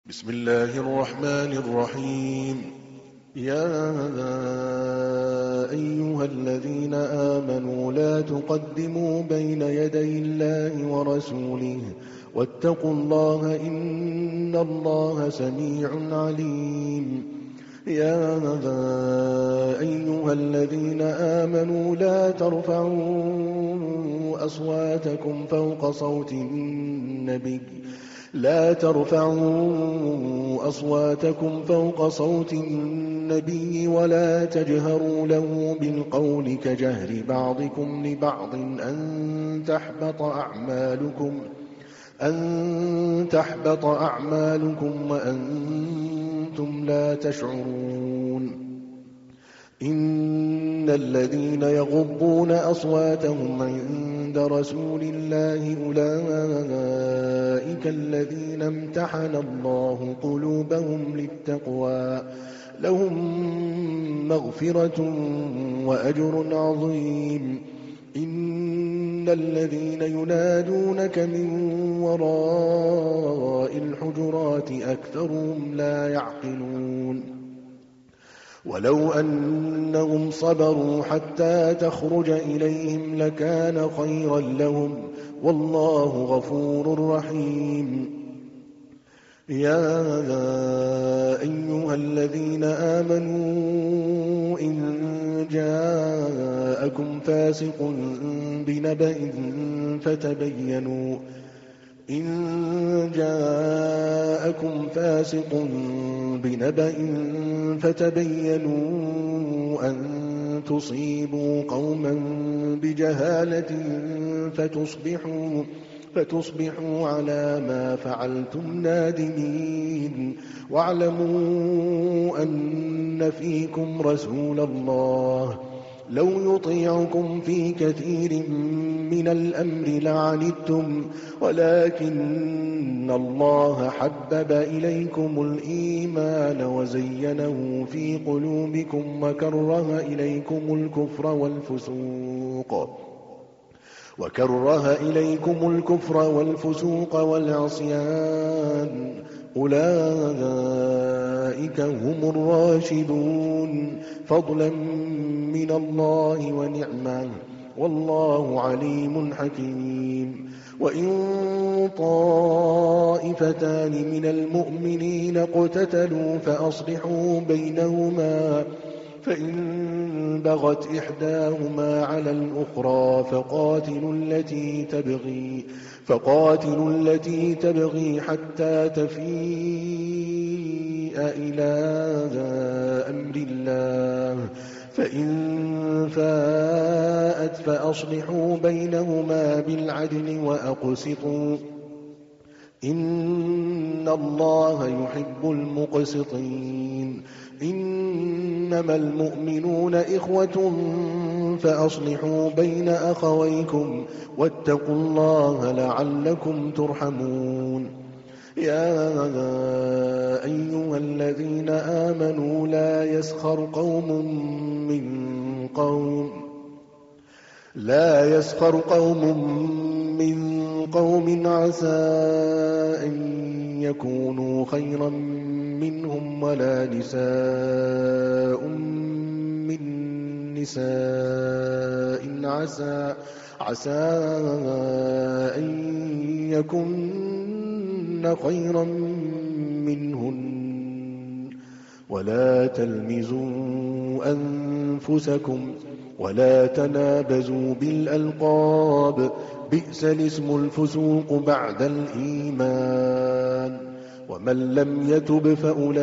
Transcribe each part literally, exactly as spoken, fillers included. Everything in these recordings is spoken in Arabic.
بسم الله الرحمن الرحيم. يا أيها الذين آمنوا لا تقدموا بين يدي الله ورسوله واتقوا الله إن الله سميع عليم. يا أيها الذين آمنوا لا ترفعوا أصواتكم فوق صوت النبي لا ترفعوا أصواتكم فوق صوت النبي ولا تجهروا له بالقول كجهر بعضكم لبعض أن تحبط أعمالكم أن تحبط أعمالكم وأنتم لا تشعرون. إن الذين يغضون أصواتهم عند رسول الله أولئك الذين امتحن الله قلوبهم للتقوى لهم مغفرة وأجر عظيم. إن الذين ينادونك من وراء الحجرات أكثرهم لا يعقلون. ولو أنهم صبروا حتى تخرج إليهم لكان خيرا لهم والله غفور رحيم. يا أيها الذين آمنوا إن جاءكم فاسق بنبأ فتبينوا إن جاءكم فاسق بنبأ فتبينوا أن تصيبوا قوما بجهالة فتصبحوا فتصبحوا على ما فعلتم نادمين. واعلموا أن فيكم رسول الله لو يطيعكم في كثير من الأمر لعنتم ولكن الله حبب إليكم الإيمان وزينه في قلوبكم وكره إليكم الكفر والفسوق وكره إليكم الكفر والفسوق والعصيان أولئك هم الراشدون فضلا من الله ونعمة والله عليم حكيم. وإن طائفتان من المؤمنين اقتتلوا فأصلحوا بينهما فإن بغت إحداهما على الأخرى فقاتلوا التي تبغي فقاتلوا التي تبغي حتى تفيء إلى أمر الله فإن فاءت فأصلحوا بينهما بالعدل وأقسطوا إن الله يحب المقسطين. إنما المؤمنون إخوة فأصلحوا بين أخويكم واتقوا الله لعلكم ترحمون. يا أيها الذين آمنوا لا يسخر قوم من قوم لا يسخر قوم من قوم عسى أن يكونوا خيرا منهم ولا نساء من نساء عسى عسى أن يكن خيرا منهن ولا تلمزوا أنفسكم ولا تنابزوا بالألقاب بئس الاسم الفسوق بعد الإيمان ومن لم يتب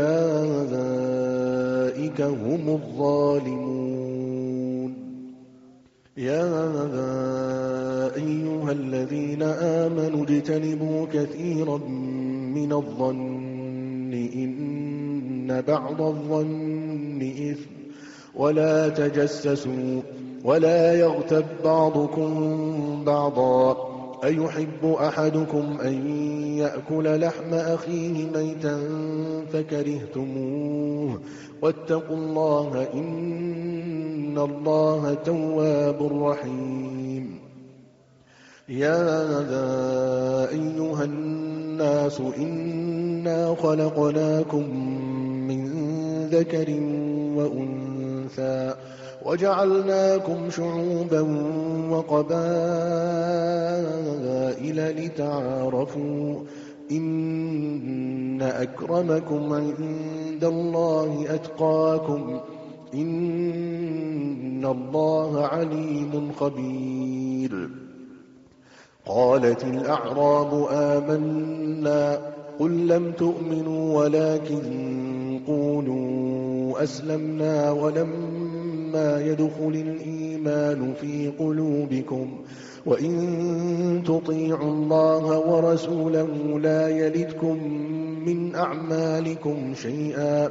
فأولئك هم الظالمون. يا أيها الذين آمنوا اجتنبوا كثيرا من الظن إن بعض الظن إثم ولا تجسسوا ولا يغتب بعضكم بعضا أيحب أحدكم أن يأكل لحم أخيه ميتا فكرهتموه واتقوا الله إن الله تواب رحيم. يا أيها الناس إنا خلقناكم من ذكر وأنثى وجعلناكم شعوبا وقبائل لتعارفوا إن أكرمكم عند الله أتقاكم إن الله عليم خبير. قالت الأعراب آمنا قل لم تؤمنوا ولكن قولوا أسلمنا ولما يدخل الإيمان في قلوبكم وإن تطيعوا الله ورسوله لا يلدكم من أعمالكم شيئا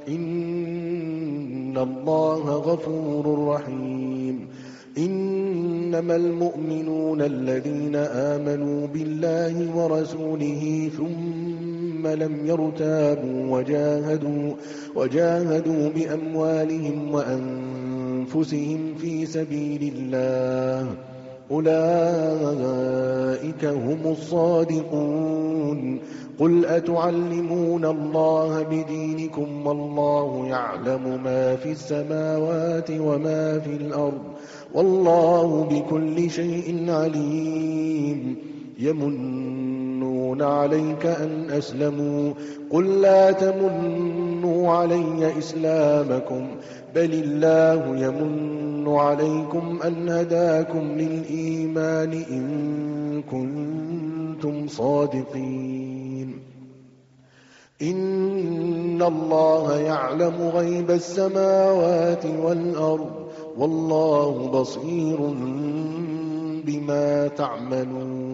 إن الله غفور رحيم. إنما المؤمنون الذين آمنوا بالله ورسوله ثم لم يرتابوا وجاهدوا, وجاهدوا بأموالهم وأنفسهم في سبيل الله أولئك هم الصادقون. قل أتعلمون الله بدينكم والله يعلم ما في السماوات وما في الأرض والله بكل شيء عليم. يمنون عليك أن أسلموا قل لا تمنوا علي إسلامكم بل الله يمن عليكم أن هداكم للإيمان إن كنتم صادقين. إن الله يعلم غيب السماوات والأرض والله بصير بما تعملون.